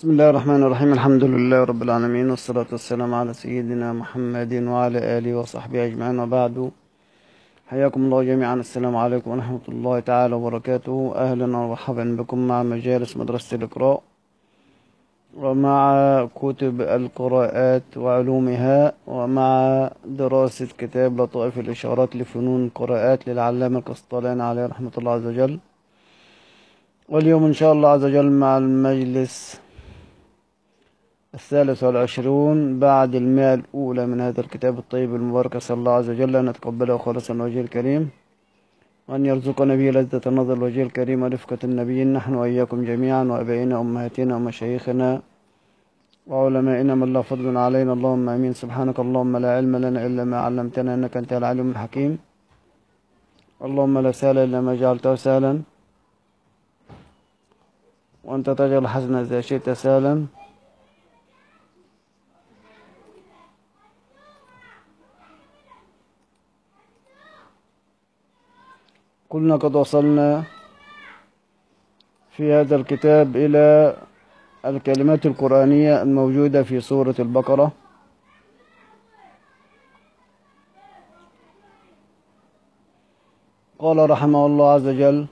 بسم الله الرحمن الرحيم. الحمد لله رب العالمين، والصلاة والسلام على سيدنا محمد وعلى آله وصحبه أجمعين، وبعد. حياكم الله جميعا. السلام عليكم ورحمة الله تعالى وبركاته. أهلا ومرحبا بكم مع مجالس مدرسة الإقراء ومع كتب القراءات وعلومها ومع دراسة كتاب لطائف الإشارات لفنون القراءات للعلامة القسطلاني عليه رحمة الله عز وجل. واليوم إن شاء الله عز وجل مع المجلس 23 بعد 100 الأولى من هذا الكتاب الطيب المبارك. أسأل الله عز وجل أن يتقبله خالصا الوجه الكريم، وأن يرزقنا به لذة النظر الوجه الكريم ورفقة النبيين، نحن وإياكم جميعا، وأبائنا وأمهاتنا ومشايخنا وعلمائنا من لا فضل علينا. اللهم آمين. سبحانك اللهم لا علم لنا إلا ما علمتنا، إنك أنت العليم الحكيم. اللهم لا سهل إلا ما جعلته سهلا، وأنت تجعل الحزن إذا شئت سهلا. كنا قد وصلنا في هذا الكتاب إلى الكلمات القرآنية الموجودة في سورة البقرة. قال رحمه الله عز وجل: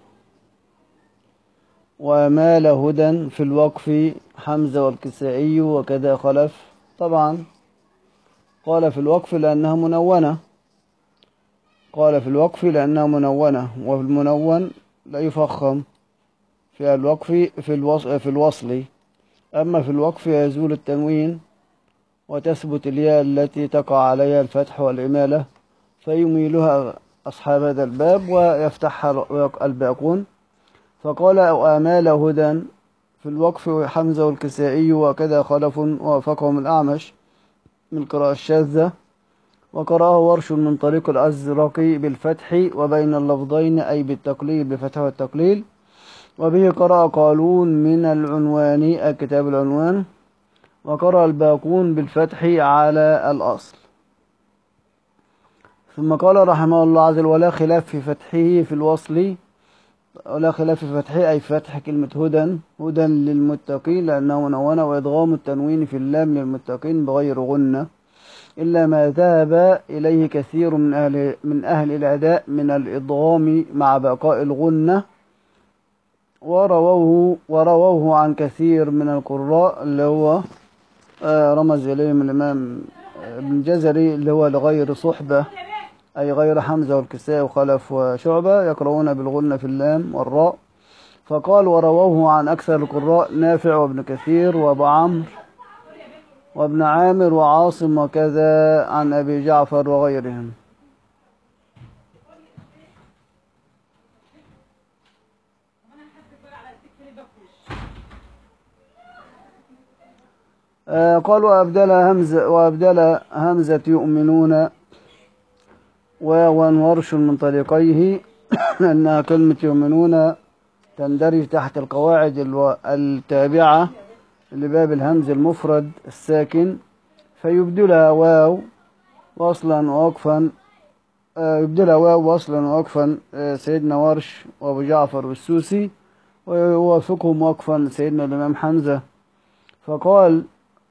وأمال هدى في الوقف حمزة والكسائي وكذا خلف. طبعا قال في الوقف لأنها منونة، قال في الوقف لأنها منونة، والمنون لا يفخم في الوقف في الوصل. أما في الوقف يزول التنوين وتثبت الياء التي تقع عليها الفتح والإمالة، فيميلها أصحاب هذا الباب ويفتحها الباقون. فقال: وآمال هدى في الوقف حمزة والكسائي وكذا خلف، ووافقهم الأعمش من القراءة الشاذة، وقرأه ورش من طريق الأزرق بالفتح وبين اللفظين، أي بالتقليل بفتح والتقليل. وبه قرأ قالون من العنوان الكتاب العنوان، وقرأ الباقون بالفتح على الأصل. ثم قال رحمه الله عز وجل: ولا خلاف في فتحه في الوصل. ولا خلاف في فتحه أي فتح كلمة هدى، هدى للمتقين لأنه منونة، وإدغام التنوين في اللام للمتقين بغير غنة، إلا ما ذهب إليه كثير من أهل الأداء من الإدغام مع بقاء الغنة، ورووه عن كثير من القراء، اللي هو رمز إليهم الإمام ابن جزري، اللي هو لغير صحبة، أي غير حمزة والكسائي وخلف وشعبة، يقرؤون بالغنة في اللام والراء. فقال: ورووه عن أكثر القراء نافع وابن كثير وأبو عمرو وابن عامر وعاصم، وكذا عن أبي جعفر وغيرهم. قال: وأبدل همزة يؤمنون ورش من طريقيه، لأنها كلمة يؤمنون تندرج تحت القواعد التابعة لباب الهمز المفرد الساكن، فيبدلها واو وصلا ووقفا. يبدلها واو وصلا ووقفا سيدنا ورش وأبو جعفر والسوسي، ويوافقهم وقفا سيدنا الإمام حمزة. فقال: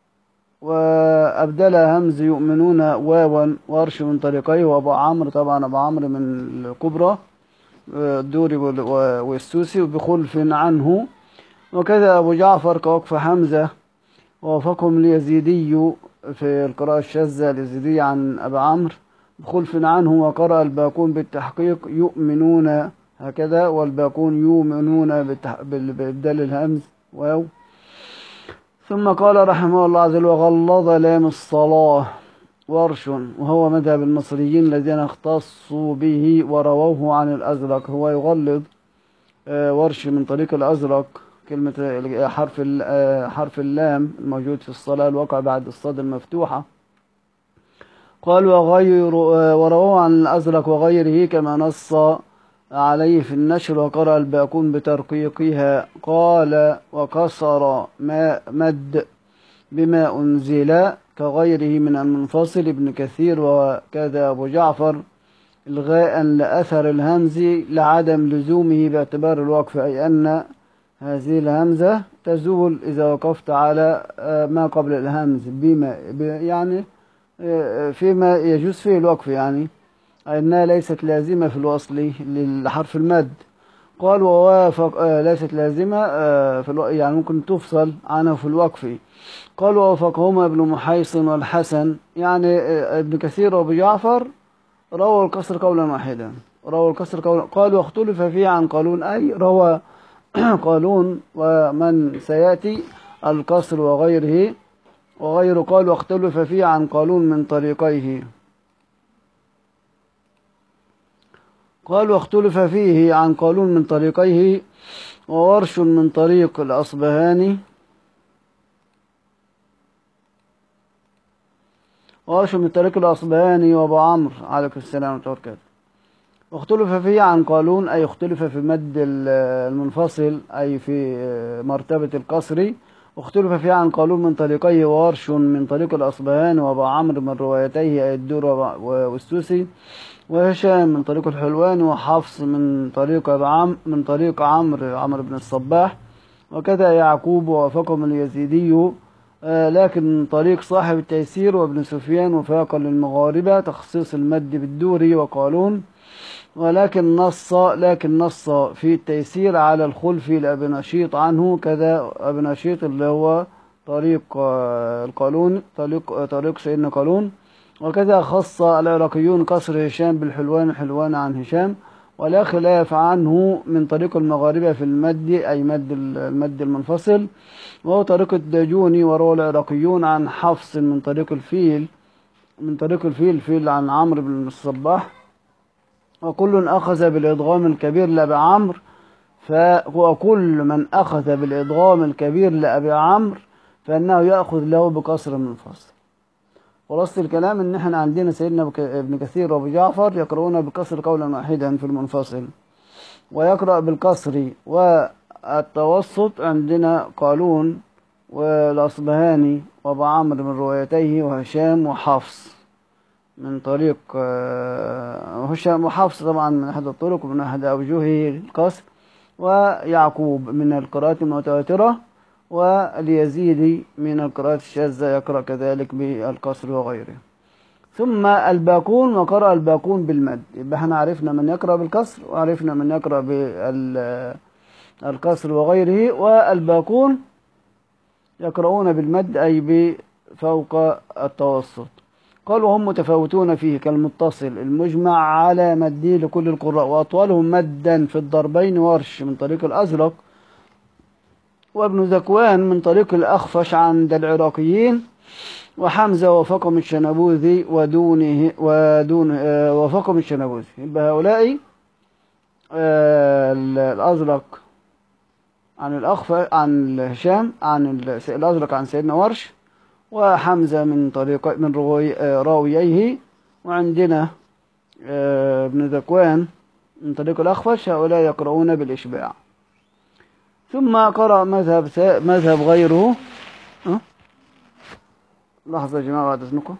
وأبدل همز يؤمنون واوا ورش من طريقيه، وأبو عمرو، طبعا أبو عمرو من الكبرى الدوري والسوسي، وبخلف عنه. وكذا أبو جعفر كوقف حمزة، ووافقهم اليزيدي في القراءة الشاذة اليزيدي عن أبي عمرو بخلف عنه. وقرأ الباقون بالتحقيق يؤمنون هكذا، والباقون يؤمنون بإبدال الهمز واو. ثم قال رحمه الله عز وجل: وغلظ لام الصلاة ورش، وهو مذهب المصريين الذين اختصوا به ورووه عن الأزرق. هو يغلظ ورش من طريق الأزرق، كلمة حرف اللام الموجود في الصلاة الواقع بعد الصاد المفتوحة. قال: ورووه عن الأزرق وغيره كما نص عليه في النشر. وقرأ الباقون بترقيقها. قال: وكسر ما مد بما أنزل كغيره من المنفصل ابن كثير، وكذا أبو جعفر إلغاء لأثر الهمز لعدم لزومه باعتبار الوقف، أي أن هذه الهمزة تزول إذا وقفت على ما قبل الهمز بما يعني فيما يجوز فيه الوقف، يعني أنها ليست لازمة في الوصل لحرف المد. قال ووافق ليست لازمة يعني ممكن تفصل عنه في الوقف. قال ووافقهما ابن محيصن والحسن، يعني ابن كثير وابو جعفر روى الكسر قولا واحدا، روى الكسر قولا. قال واختلف فيه عن قالون، أي روى قالون ومن سيأتي الكسر وغيره. قال واختلف فيه عن قالون من طريقيه. قال واختلف فيه عن قالون من طريقيه وورش من طريق الأصبهاني، وورش من طريق الأصبهاني وأبو عمرو عليكم السلام ورحمة الله وبركاته. واختلف فيه عن قالون، أي اختلف في مد المنفصل، أي في مرتبة القصر. واختلف فيه عن قالون من طريقيه وورش من طريق الأصبهاني وأبو عمرو من روايتيه، أي الدور والسوسي، وهشام من طريق الحلواني، وحفص من طريق عمرو بن الصباح، وكذا يعقوب ووافقهم اليزيدي، لكن من طريق صاحب التيسير وابن سفيان وفاقا للمغاربة تخصيص المد بالدوري وقالون. ولكن نص في التيسير على الخلف لأبي نشيط عنه، كذا أبي نشيط اللي هو طريق القالون، طريق سيدنا قالون. وكذا خص العراقيون قصر هشام بالحلوان، حلوان عن هشام، ولا خلاف عنه من طريق المغاربة في المد، أي المد المنفصل، وهو طريق الدجوني. وروى العراقيون عن حفص من طريق الفيل عن عمرو بن الصباح. وكل أخذ بالإدغام الكبير لأبي عمرو، وكل من أخذ بالإدغام الكبير لأبي عمرو فإنه يأخذ له بقصر منفصل. خلاصة الكلام إن إحنا عندنا سيدنا ابن كثير وابو جعفر يقرؤون بالكسر قولا واحدا في المنفصل، ويقرأ بالكسر والتوسط عندنا قالون والأصبهاني وابو عمرو من روايتيه، وهشام وحفص من طريق هشام وحفص طبعا من أحد الطرق ومن أحد أوجه القصر، ويعقوب من القراءات المتواترة، واليزيدي من القراءات الشاذة يقرأ كذلك بالقصر وغيره. ثم الباقون، وقرأ الباقون بالمد. يبقى احنا عرفنا من يقرأ بالكسر وعرفنا من يقرأ بالقصر وغيره، والباقون يقرؤون بالمد أي بفوق التوسط. قال وهم متفاوتون فيه كالمتصل المجمع على مده لكل القراء، وأطولهم مدا في الضربين ورش من طريق الأزرق وابن ذكوان من طريق الأخفش عند العراقيين، وحمزة وفقهم الشنبوذي وفقهم الشنبوذي. يبقى هؤلاء الأزرق عن الأخفش عن هشام، عن الأزرق عن سيدنا ورش، وحمزة من راوييه، وعندنا ابن ذكوان من طريق الأخفش. هؤلاء يقرؤون بالإشباع. ثم قرأ مذهب غيره. لحظة يا جماعة بعد إذنكم.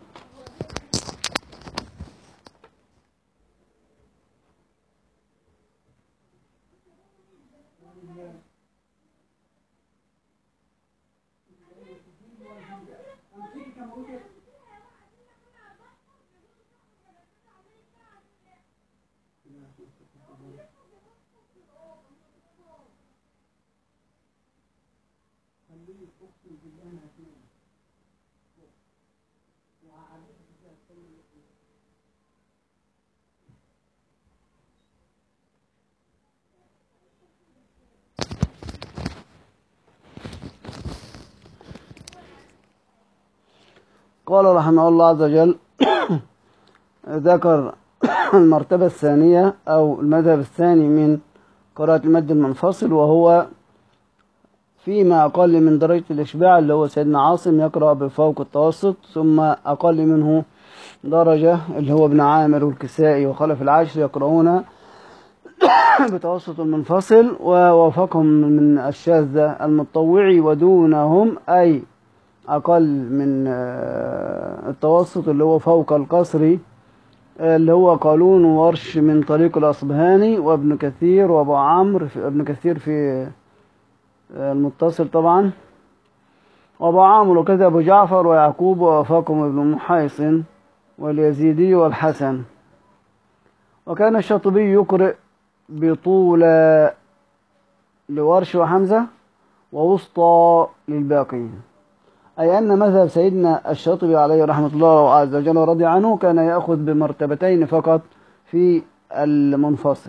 قال رحمه الله عز وجل ذكر المرتبة الثانية أو المذهب الثاني من قراءة المد المنفصل، وهو فيما أقل من درجة الإشباع، اللي هو سيدنا عاصم يقرأ بفوق التوسط، ثم أقل منه درجة اللي هو ابن عامر والكسائي وخلف العاشر يقرؤون بتوسط المنفصل، ووافقهم من الشاذة المتطوعي، ودونهم أي أقل من التوسط اللي هو فوق القصر اللي هو قالون وورش من طريق الأصبهاني وابن كثير وابو عمرو. ابن كثير في المتصل طبعا. وأبو عامر وكذا أبو جعفر ويعقوب ووافقهم ابن محيصن واليزيدي والحسن. وكان الشاطبي يقرئ بطول لورش وحمزة ووسطى للباقين، أي أن مذهب سيدنا الشاطبي عليه رحمة الله عز وجل ورضي عنه كان يأخذ بمرتبتين فقط في المنفصل،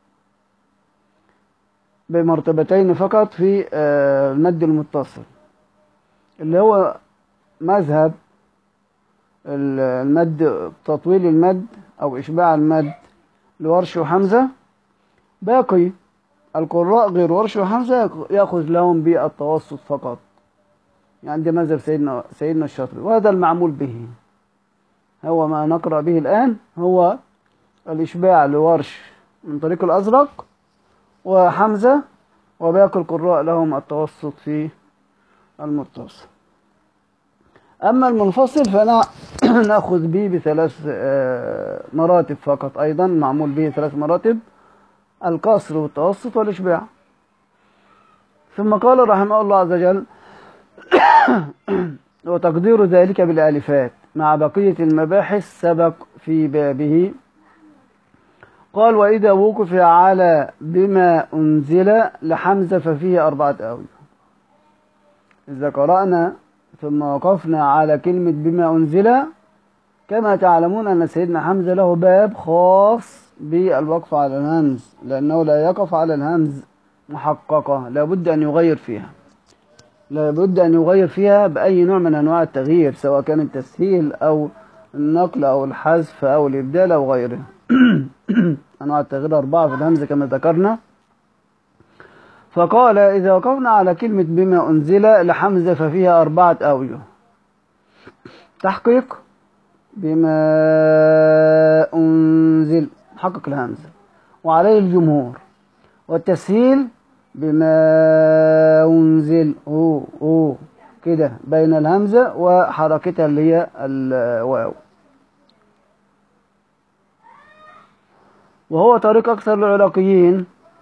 بمرتبتين فقط في المد المتصل، اللي هو مذهب المد، تطويل المد أو إشباع المد لورش وحمزة. باقي القراء غير ورش وحمزة يأخذ لهم بالتوسط فقط، يعني ده مذهب سيدنا الشاطبي، وهذا المعمول به. هو ما نقرأ به الآن هو الإشباع لورش من طريق الأزرق وحمزة، وباقي القراء لهم التوسط في المتصل. أما المنفصل فنأخذ به بثلاث مراتب فقط، أيضا معمول به ثلاث مراتب: القصر والتوسط والإشباع. ثم قال رحمه الله عز وجل: وتقدير ذلك بالآلفات مع بقية المباحث سبق في بابه. قال: وإذا وقف على بما أنزل لحمزة ففيه 4 أوجه. إذا قرأنا ثم وقفنا على كلمة بما أنزل، كما تعلمون أن سيدنا حمزة له باب خاص بالوقف على الهمز، لأنه لا يقف على الهمز محققة، لابد أن يغير فيها، لابد أن يغير فيها بأي نوع من أنواع التغيير، سواء كان التسهيل أو النقل أو الحذف أو الإبدال أو غيره. أنواع التغيير 4 في الهمزة كما ذكرنا. فقال: إذا وقفنا على كلمة بما أنزل لحمزة ففيها 4 أوجه: تحقيق بما أنزل، حقق الهمزة وعليه الجمهور، والتسهيل بما أنزل كده بين الهمزة وحركتها اللي هي الواو. وهو طريق أكثر العراقيين،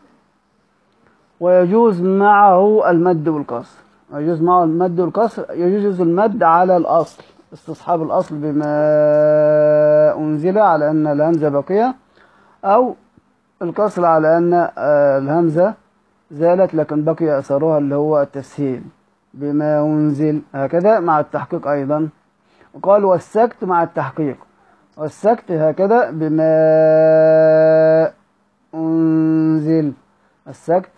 ويجوز معه المد والقصر. يجوز معه المد والقصر، يجوز المد على الأصل، استصحاب الأصل بما أنزل على أن الهمزة باقية، أو القصر على أن الهمزة زالت لكن بقي أثرها اللي هو التسهيل بما أنزل، هكذا مع التحقيق أيضا. وقال: والسكت مع التحقيق، والسكت هكذا بما أنزل، السكت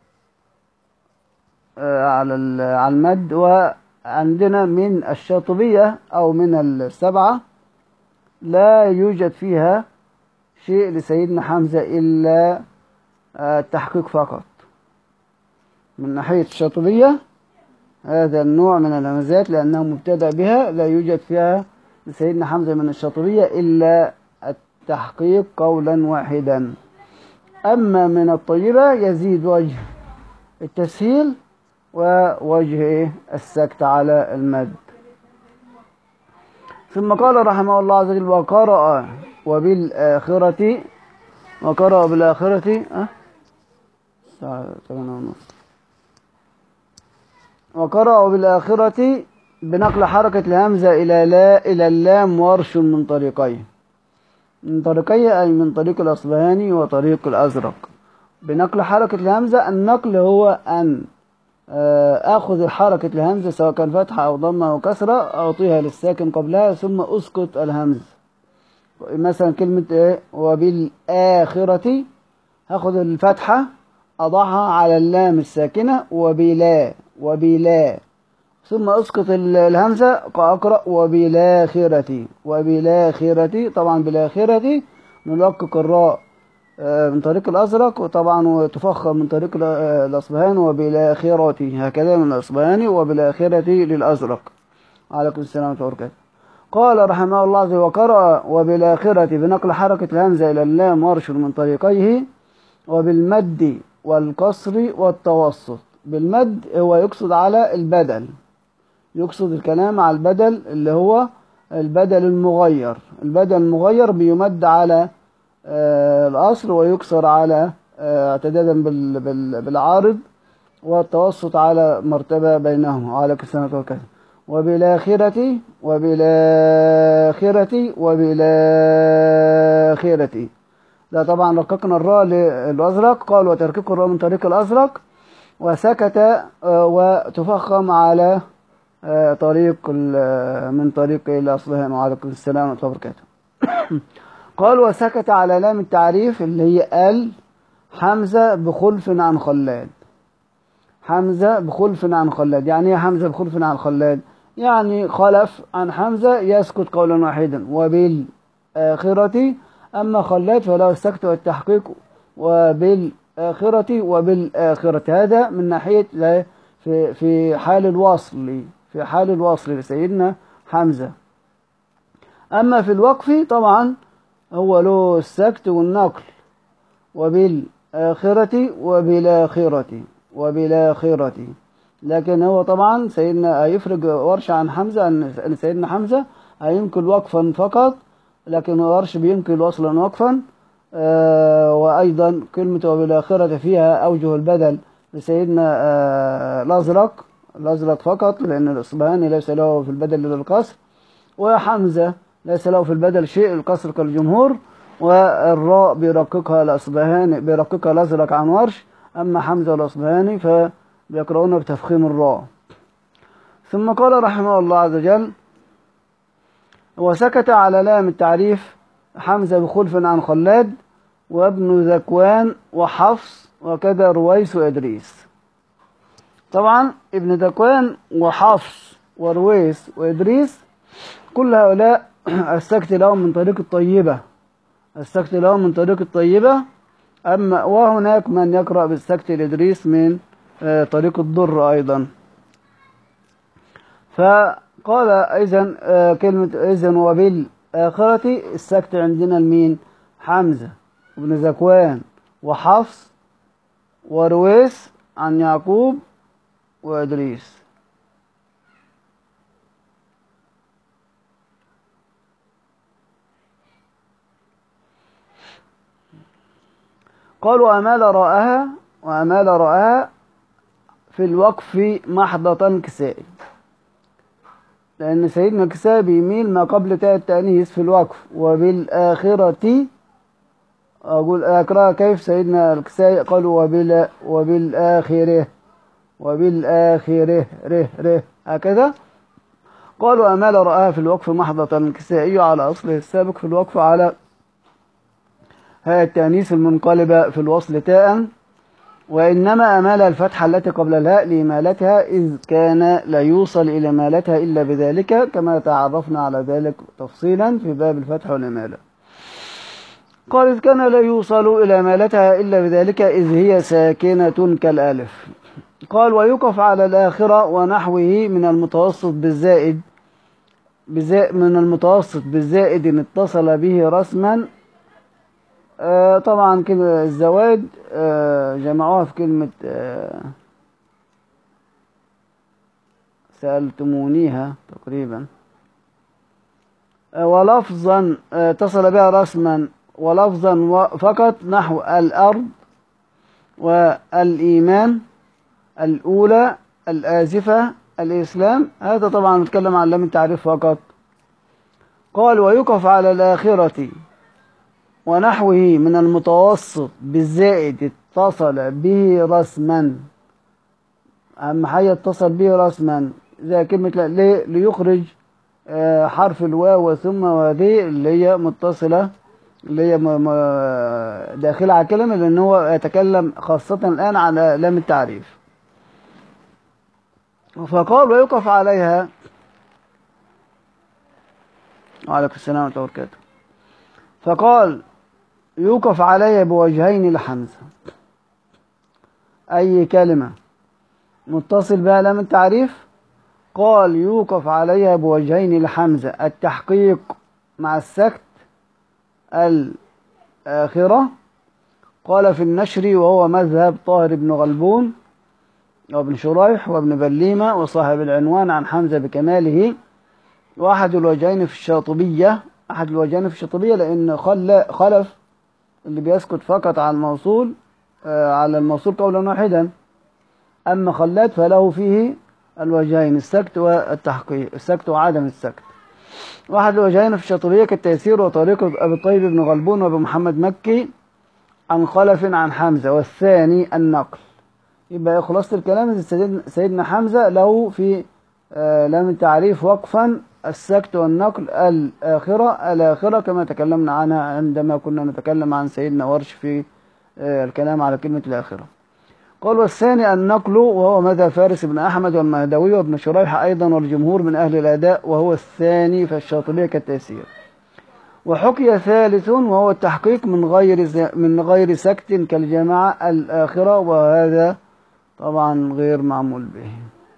على المد. وعندنا من الشاطبية أو من السبعة لا يوجد فيها شيء لسيدنا حمزة إلا التحقيق فقط. من ناحية الشاطبية هذا النوع من الهمزات لأنه مبتدأ بها لا يوجد فيها لسيدنا حمزة من الشاطبية إلا التحقيق قولا واحدا. أما من الطيبة يزيد وجه التسهيل ووجه السكت على المد. ثم قال رحمه الله عز وجل: وقرأ وبالآخرة، وقرأ بالآخرة وقرأ بالآخرة بنقل حركة الهمزة إلى اللام ورش من طريقين، من طريقي أي من طريق الأصبهاني وطريق الأزرق. بنقل حركة الهمزة، النقل هو أن أخذ حركة الهمزة سواء كان فتحة أو ضمة أو كسرة، أعطيها للساكن قبلها ثم أسقط الهمز. مثلا كلمة وبالآخرة، هاخد الفتحة أضعها على اللام الساكنة وبلا، ثم أسقط الهمزة أقرأ وبالآخرة. طبعا بالآخرة نلقق الراء من طريق الأزرق، وطبعا وتفخم من طريق الأصبهاني وبالآخرة، هكذا من الأصبهاني وبالآخرة للأزرق. عليكم السلام ورحمة الله وبركاته. قال رحمه الله عز وجل: وقرأ وبالآخرة بنقل حركة الهمزة إلى اللام ورش من طريقيه، وبالمد والقصر والتوسط. بالمد هو يقصد على البدل، يقصد الكلام على البدل اللي هو البدل المغير. البدل المغير بيمد على الأصل ويكسر على اعتدادا بالعارض، والتوسط على مرتبة بينهما على السنة وكذا. وبالآخرة وبالآخرة وبالآخرة. ده طبعا رققنا الراء للأزرق، قال وتركيك الراء من طريق الأزرق، وسكت وتفخم على طريق من طريق الأصلهان. وعليكم السلام ورحمة الله وبركاته. قال وسكت على لام التعريف اللي هي ال حمزة بخلف عن خلاد. حمزة بخلف عن خلاد، يعني ايه حمزة بخلف عن خلاد؟ يعني خلف عن حمزة يسكت قولا واحدا. وبالآخرة أما خلاد فله السكت والتحقيق. وبالآخرة وبالآخرة، هذا من ناحية في حال الوصل، في حال الوصل لسيدنا حمزة. أما في الوقف طبعا هو له السكت والنقل. وبالآخرة وبالآخرة وبالآخرة. لكن هو طبعا سيدنا هيفرق ورش عن حمزة، أن سيدنا حمزة هينقل وقفا فقط، لكن ورش بينقل وصلا وقفا. وأيضا كلمة وبالآخرة فيها أوجه البدل لسيدنا الأزرق فقط، لأن الإصبهاني ليس له في البدل إلا القصر، وحمزة ليس له في البدل شيء القصر كالجمهور. والراء بيرققها الأصبهاني، بيرققها الأزرق عن ورش، أما حمزة والأصبهاني فبيقرؤون بتفخيم الراء. ثم قال رحمه الله عز وجل وسكت على لام التعريف حمزة بخلف عن خلاد وابن ذكوان وحفص وكذا رويس وإدريس. طبعا ابن ذكوان وحفص ورويس وإدريس كل هؤلاء السكت لهم من طريق الطيبة، السكت لهم من طريق الطيبة. أما وهناك من يقرأ بالسكت لإدريس من طريق الضر أيضا. فقال إذن كلمة إذن وبالآخرة السكت عندنا المين؟ حمزة وابن ذكوان وحفص ورويس عن يعقوب وإدريس. قالوا وأمال رآها في الوقف محضة كسائي، لأن سيدنا كسائي بيميل ما قبل تاء التأنيث في الوقف. وبالآخرة أقول أقرأ كيف سيدنا الكسائي قالوا وبالآخرة وبالآخرة ره هكذا. قالوا أمال رآها في الوقف محضة الكسائي على أصله السابق في الوقف على هاء التأنيث المنقلبة في الوصل تاء، وإنما أمال الفتحة التي قبل الهاء لإمالتها، إذ كان لا يوصل إلى إمالتها إلا بذلك، كما تعرفنا على ذلك تفصيلا في باب الفتح والإمالة. قال إذ كان لا يوصل إلى إمالتها إلا بذلك إذ هي ساكنة كالألف. قال ويقف على الآخرة ونحوه من المتوسط بالزائد إن اتصل به رسما. طبعا كلمة الزوائد جمعوها في كلمة سألتمونيها تقريبا. ولفظا اتصل بها رسما ولفظا فقط نحو الأرض والإيمان الأولى الآزفة الإسلام. هذا طبعا نتكلم عن لام التعريف فقط. قال ويقف على الآخرة ونحوه من المتوسط بالزائد اتصل به رسما. أهم حاجة اتصل به رسما زي كلمة ليخرج حرف الواو ثم وذي اللي هي متصلة، اللي هي داخلة على كلمة، لأن هو يتكلم خاصة الآن على لام التعريف. فقال ويقف عليها. وعليكم السلام ورحمة الله وبركاته. فقال يوقف عليها بوجهين لحمزة، أي كلمة متصل بها لام التعريف قال يوقف عليها بوجهين لحمزة، التحقيق مع السكت الآخرة. قال في النشر وهو مذهب طاهر بن غلبون وابن شريح وابن بليمة وصاحب العنوان عن حمزة بكماله. وأحد الوجهين في الشاطبية، أحد الوجهين في الشاطبية لأن خلف اللي بيسكت فقط على الموصول قولا واحدا، أما خلاد فله فيه الوجهين، السكت والتحقيق، السكت وعدم السكت. واحد الوجهين في الشاطبية كالتيسير وطريق أبي الطيب بن غلبون وأبي محمد مكي عن خلف عن حمزة، والثاني النقل. يبقى خلاصة الكلام سيدنا حمزة له في لام التعريف وقفا السكت والنقل الآخرة كما تكلمنا عنها عندما كنا نتكلم عن سيدنا ورش في الكلام على كلمة الآخرة. قال والثاني النقل، وهو مذهب فارس بن أحمد والمهدوي وابن شريح أيضا والجمهور من أهل الأداء، وهو الثاني فالشاطبية كالتيسير. وحكي ثالث وهو التحقيق من غير سكت كالجماعة الآخرة، وهذا طبعا غير معمول به.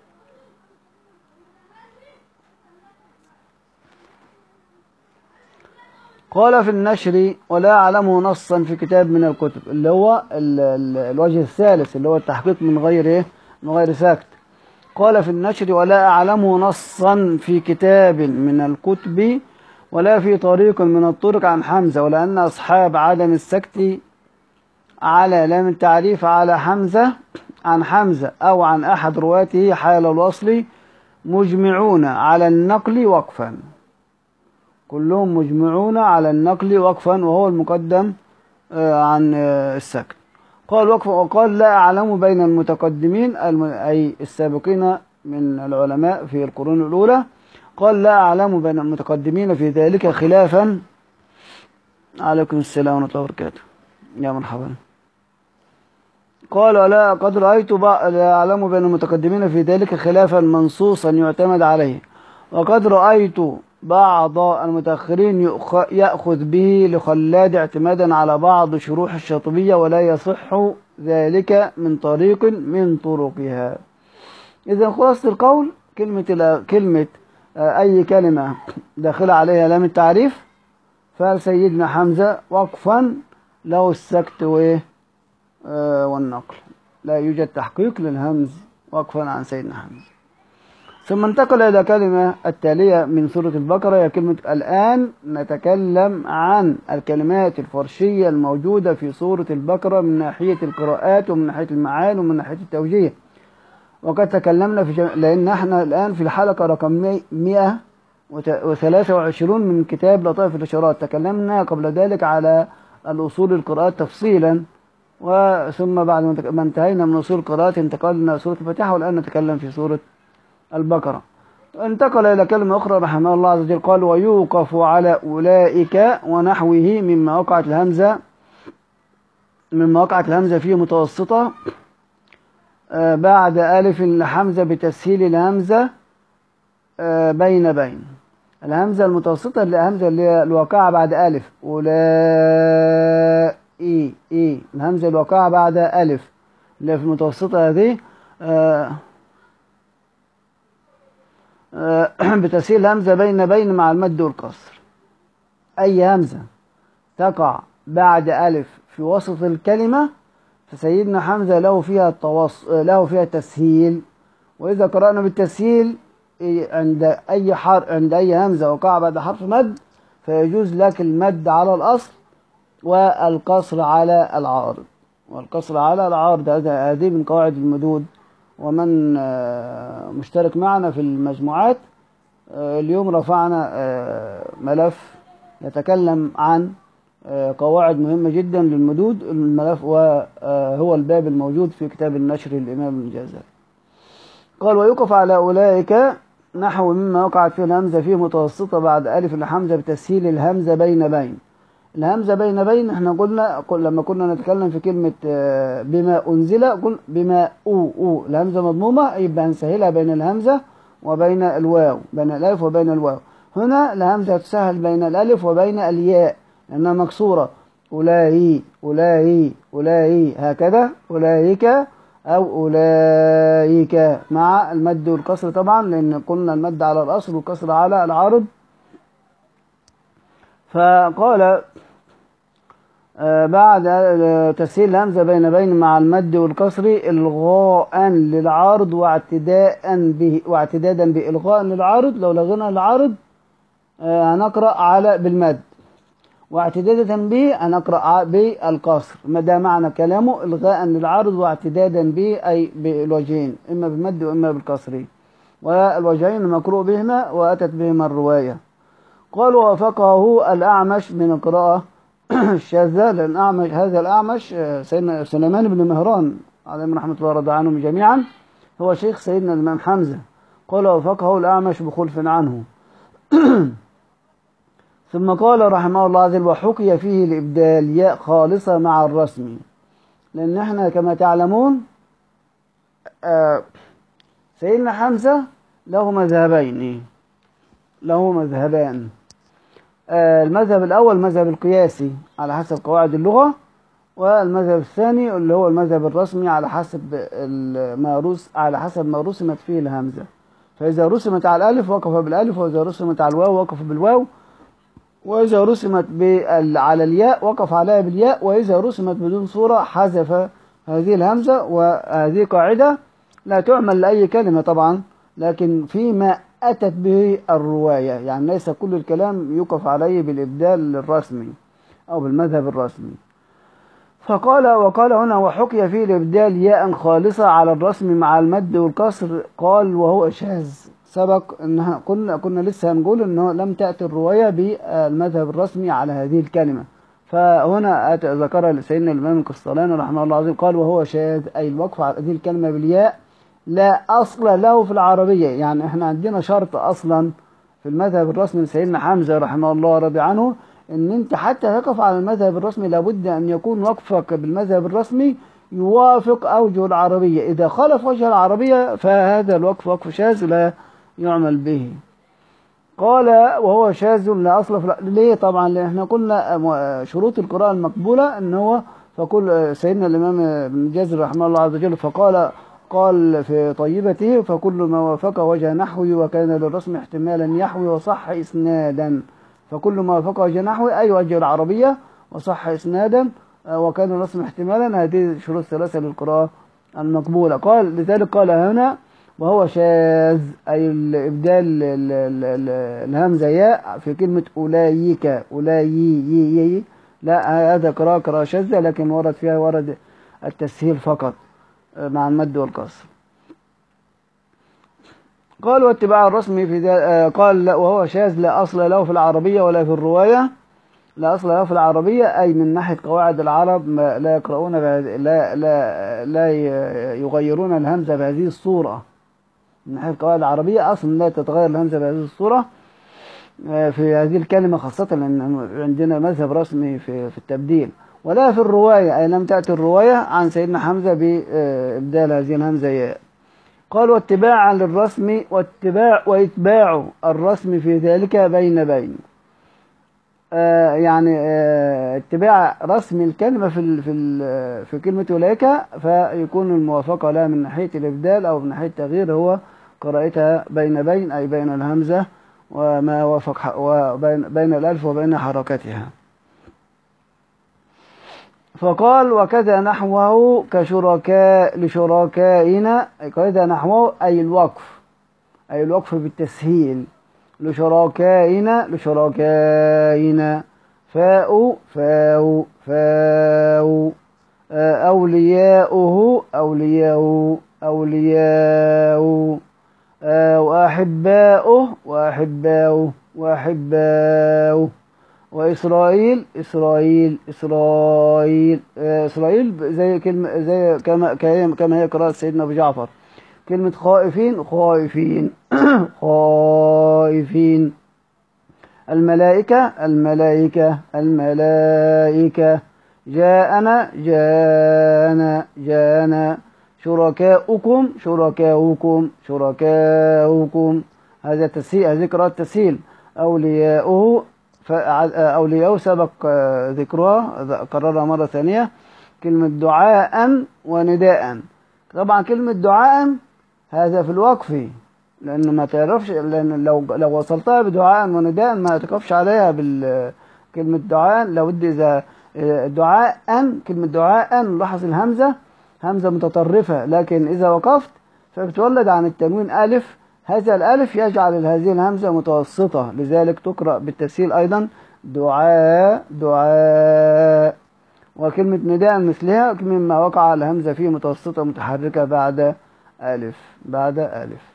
قال في النشر ولا أعلمه نصا في كتاب من الكتب، اللي هو الوجه الثالث اللي هو التحقيق من غير سكت. قال في النشر ولا أعلمه نصا في كتاب من الكتب ولا في طريق من الطرق عن حمزة، ولأن أصحاب عدم السكت على لام التعريف على حمزة عن حمزة أو عن أحد رواته حال الوصل مجمعون على النقل وقفا، كلهم مجمعون على النقل وقفا وهو المقدم عن السكت. قال وقفا. وقال لا أعلم بين المتقدمين أي السابقين من العلماء في القرون الأولى، قال لا أعلم بين المتقدمين في ذلك خلافا. عليكم السلام ورحمة الله وبركاته، يا مرحبا. قال لا قد رأيت لا أعلم بين المتقدمين في ذلك خلافا منصوصا يعتمد عليه، وقد رأيت بعض المتأخرين يأخذ به لخلاد اعتمادا على بعض شروح الشاطبية، ولا يصح ذلك من طريق من طرقها. إذا خلاصة القول كلمة أي كلمة داخل عليها لام التعريف فسيدنا حمزة وقفا له السكت والنقل، لا يوجد تحقيق للهمز وقفا عن سيدنا حمزة. ثم انتقل إلى كلمة التالية من سورة البقرة، هي كلمة الآن نتكلم عن الكلمات الفرشية الموجودة في سورة البقرة من ناحية القراءات ومن ناحية المعاني ومن ناحية التوجيه. وقد تكلمنا لأن احنا الآن في الحلقة رقم 123 من كتاب لطائف الإشارات. تكلمنا قبل ذلك على الأصول القراءات تفصيلا، وثم بعد ما انتهينا من أصول القراءات انتقلنا إلى سورة الفاتحة، والآن نتكلم في سورة البقرة. انتقل إلى كلمة أخرى رحمه الله عز وجل، قال ويوقف على أولئك ونحوه مما وقعت الهمزة فيه متوسطة بعد ألف لحمزة بتسهيل الهمزة بين الهمزة المتوسطة الهمزة اللي هي الواقعة بعد ألف، الهمزة الواقعة بعد ألف اللي في المتوسطة هذه بتسهيل الهمزة بين مع المد والقصر. أي همزة تقع بعد ألف في وسط الكلمة فسيدنا حمزة له فيها تسهيل. وإذا قرأنا بالتسهيل عند أي همزة وقع بعد حرف مد فيجوز لك المد على الأصل والقصر على العارض. هذه من قواعد المدود. ومن مشترك معنا في المجموعات اليوم رفعنا ملف يتكلم عن قواعد مهمة جدا للمدود. الملف وهو الباب الموجود في كتاب النشر للإمام الجازري. قال ويوقف على أولئك نحو مما وقعت فيه الهمزة فيه متوسطة بعد ألف الحمزة بتسهيل الهمزة بين. الهمزة بين احنا قلنا لما كنا نتكلم في كلمة بما أنزل قلنا بما الهمزة مضمومة يبقى هنسهلها بين الهمزة وبين الواو، بين الألف وبين الواو. هنا الهمزة تسهل بين الألف وبين الياء لأنها مكسورة، أولئي هكذا، أولئك أو أولئك مع المد والكسر طبعا، لأن قلنا المد على الأصل والكسر على العارض. فقال بعد تسهيل الهمزة بين مع المد والكسر إلغاء للعارض واعتدادا بإلغاء للعارض. لو لغينا العارض هنقرأ بالمد. واعتدادا به أن أقرأ بالقصر، ما ده معنى كلامه إلغاء للعارض واعتدادا به أي بالوجهين، إما بالمد وإما بالكسر، والوجهين المقروء بهما وأتت بهما الرواية. قال ووافقه الأعمش من القراءة الشاذة، لأن أعمش هذا الأعمش سيدنا سليمان بن مهران عليهم رحمة الله ورضي عنهم جميعا هو شيخ سيدنا الإمام حمزة. قال ووافقه الأعمش بخلف عنه. ثم قال رحمه الله عز وجل وحكي فيه الإبدال ياء خالصة مع الرسم، لأن احنا كما تعلمون سيدنا حمزة له مذهبين، له مذهبان. المذهب الأول المذهب القياسي على حسب قواعد اللغة، والمذهب الثاني اللي هو المذهب الرسمي على حسب ما رسمت فيه الهمزة. فإذا رسمت على الألف وقف بالألف، وإذا رسمت على الواو وقف بالواو، وإذا رسمت على الياء وقف عليها بالياء، وإذا رسمت بدون صورة حذف هذه الهمزة. وهذه قاعدة لا تعمل لأي كلمة طبعا، لكن فيما أتت به الرواية، يعني ليس كل الكلام يوقف عليه بالإبدال الرسمي أو بالمذهب الرسمي. وقال هنا وحكي فيه الإبدال ياء خالصة على الرسم مع المد والكسر. قال وهو شاذ. سبق إنها كنا لسه هنقول إنه لم تأتي الرواية بالمذهب الرسمي على هذه الكلمة، فهنا ذكر سيدنا الإمام القسطلاني رحمه الله عز وجل قال وهو شاذ، أي الوقف على هذه الكلمة بالياء لا أصل له في العربية. يعني احنا عندنا شرط أصلا في المذهب الرسمي لسيدنا حمزة رحمه الله ورضي عنه، ان انت حتى تقف على المذهب الرسمي لابد ان يكون وقفك بالمذهب الرسمي يوافق اوجه العربية. اذا خالف وجه العربية فهذا الوقف وقف شاذ لا يعمل به. قال وهو شاذ لا اصل في ليه؟ طبعا لان احنا قلنا شروط القراءة المقبولة ان هو فكل سيدنا الامام ابن جزر رحمه الله عز وجل قال في طيبته فكل ما وافق وجه نحوي وكان للرسم احتمالا يحوي وصح اسنادا. فكل ما وافق وجه نحوي أي وجه العربية وصح إسنادا وكان الرسم احتمالا، هذه شروط ثلاثة للقراءة المقبولة. قال لذلك قال هنا وهو شاذ، أي الإبدال الهمزة ياء في كلمة أولئك أولئي، لا هذا قراءة شاذة، لكن ورد التسهيل فقط مع المد والكسر. قال واتباع الرسم في ذلك. قال لا وهو شاذ لا أصل له في العربية ولا في الرواية. لا أصل له في العربية أي من ناحية قواعد العرب لا يقرؤون لا يغيرون الهمزة بهذه الصورة. من ناحية قواعد العربية أصلا لا تتغير الهمزة بهذه الصورة في هذه الكلمة، خاصة لأن عندنا مذهب رسمي في التبديل. ولا في الرواية أي لم تأتي الرواية عن سيدنا حمزة بإبدال هذه الهمزة ياء. قال واتباعا للرسم واتباع الرسم في ذلك بين يعني اتباع رسم الكلمة في كلمة أولئك، فيكون الموافقة لها من ناحية الإبدال أو من ناحية التغيير هو قراءتها بين أي بين الهمزة وما وافق بين الألف وبين حركتها. فقال وكذا نحوه لشركائنا، كذا نحوه أي الوقف بالتسهيل، لشركائنا فاء أولياؤه وأحباؤه وإسرائيل زي كلمة زي كما هي قراءة سيدنا أبو جعفر. كلمة خائفين الملائكة جاءنا شركاؤكم هذا تسهيل، هذه قراءة تسهيل. أولياؤه سبق ذكرها قررها مرة ثانية. كلمة دعاء ونداء، طبعا كلمة دعاء هذا في الوقف، لأنه ما تعرفش، لأن لو وصلتها بدعاء ونداء ما تقفش عليها بالكلمة دعاء. لابد إذا كلمة دعاء لاحظ الهمزة همزة متطرفة، لكن إذا وقفت فبتولد عن التنوين ألف، هذا الألف يجعل هذه الهمزة متوسطة، لذلك تقرأ بالتسهيل أيضا دعاء دعاء. وكلمة نداء مثلها مما وقع الهمزة فيه متوسطة متحركة بعد ألف.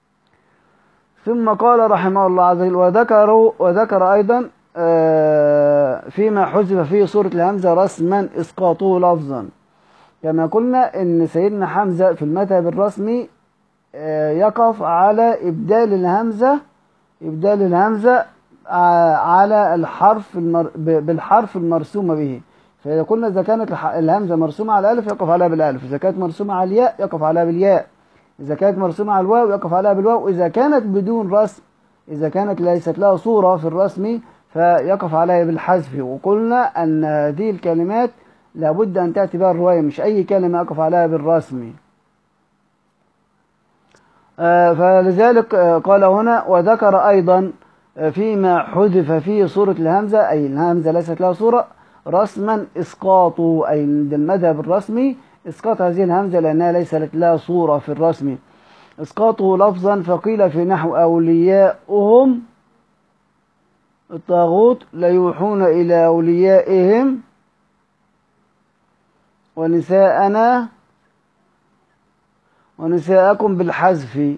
ثم قال رحمه الله عز وجل وذكر أيضا فيما حذف فيه صورة الهمزة رسما إسقاطه لفظا. كما قلنا إن سيدنا حمزة في المذهب الرسمي يقف على إبدال الهمزة على الحرف بالحرف المرسوم به. فإذا قلنا إذا كانت الهمزة مرسومة على الألف يقف عليها بالألف، إذا كانت مرسومة على الياء يقف عليها بالياء، إذا كانت مرسومة على الواو يقف عليها بالواو، إذا كانت بدون رسم، إذا كانت ليست لها صورة في الرسم فيقف عليها بالحذف. وقلنا أن هذه الكلمات لابد أن تأتي بها الرواية، مش أي كلمة يقف عليها بالرسم. فلذلك قال هنا وذكر أيضا فيما حذف فيه صورة الهمزة، أي الهمزة ليست لها صورة، رسما إسقاطه، أي عند المذهب الرسمي إسقاط هذه الهمزة لأنها ليست لها صورة في الرسم. إسقاطه لفظا فقيل في نحو أولياؤهم الطاغوت ليوحون إلى أوليائهم ونساءكم بالحذف.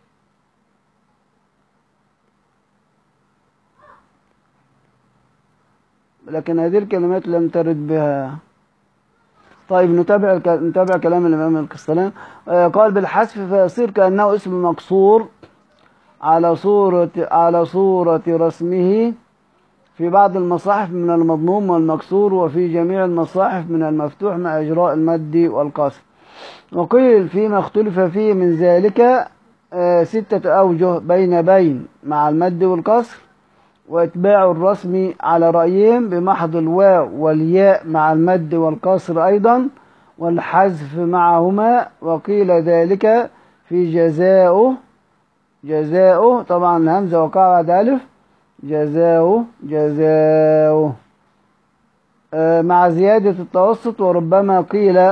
لكن هذه الكلمات لم ترد بها. طيب نتابع كلام الإمام القسطلاني. قال بالحذف فيصير كأنه اسم مقصور على صورة رسمه في بعض المصاحف من المضموم والمكسور، وفي جميع المصاحف من المفتوح مع إجراء المد والقصر. وقيل فيما اختلف فيه من ذلك 6 أوجه بين مع المد والقصر، واتباع الرسم على رأيهم بمحض الواو والياء مع المد والقصر أيضا، والحذف معهما. وقيل ذلك في جزاؤه طبعا الهمزة وقع بعد ألف، جزاؤه مع زيادة التوسط. وربما قيل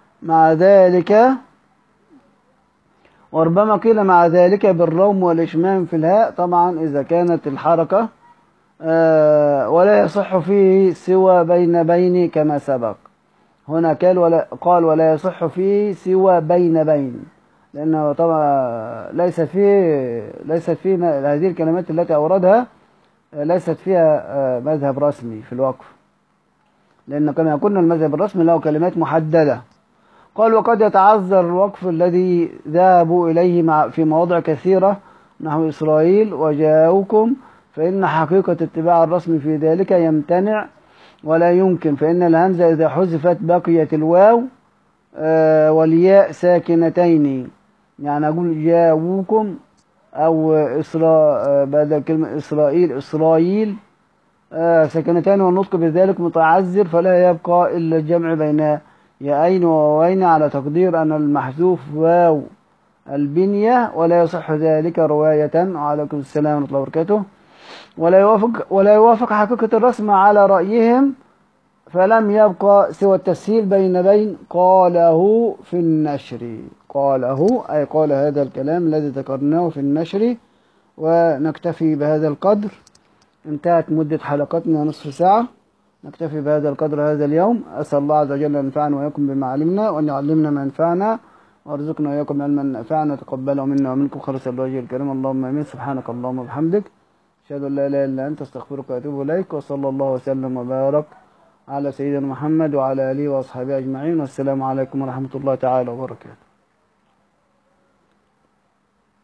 مع ذلك بالروم والإشمام في الهاء، طبعا إذا كانت الحركة ولا يصح فيه سوى بين كما سبق. هنا قال ولا يصح فيه سوى بين، لأنه طبعا ليست فيه هذه الكلمات التي أوردها ليست فيها مذهب رسمي في الوقف، لأن كما قلنا المذهب الرسمي له كلمات محددة. قال وقد يتعذر الوقف الذي ذهبوا إليه في مواضع كثيرة نحو إسرائيل وجاءوكم، فإن حقيقة اتباع الرسم في ذلك يمتنع ولا يمكن، فإن الهمزة إذا حذفت بقيت الواو والياء ساكنتين. يعني أقول جاءوكم أو بدل كلمة إسرائيل ساكنتين، والنطق بذلك متعذر، فلا يبقى إلا الجمع بين ياءين وواوين على تقدير أن المحذوف واو البنية، ولا يصح ذلك رواية. وعليكم السلام ورحمة الله وبركاته. ولا يوافق حقيقة الرسم على رأيهم، فلم يبقى سوى التسهيل بين قاله في النشر. قاله أي قال هذا الكلام الذي ذكرناه في النشر. ونكتفي بهذا القدر، انتهت مدة حلقتنا نصف ساعة، نكتفي بهذا القدر هذا اليوم. أسأل الله عز وجل أن ينفعنا وإياكم بما علمنا، وأن يعلمنا ما ينفعنا، وارزقنا وإياكم علما نافعا تقبله منا ومنكم خالص الوجه الكريم. اللهم آمين. سبحانك اللهم وبحمدك، أشهد أن لا إله إلا أنت، أستغفرك وأتوب إليك. وصلى الله وسلم وبارك على سيدنا محمد وعلى آله وأصحابه أجمعين، والسلام عليكم ورحمة الله تعالى وبركاته.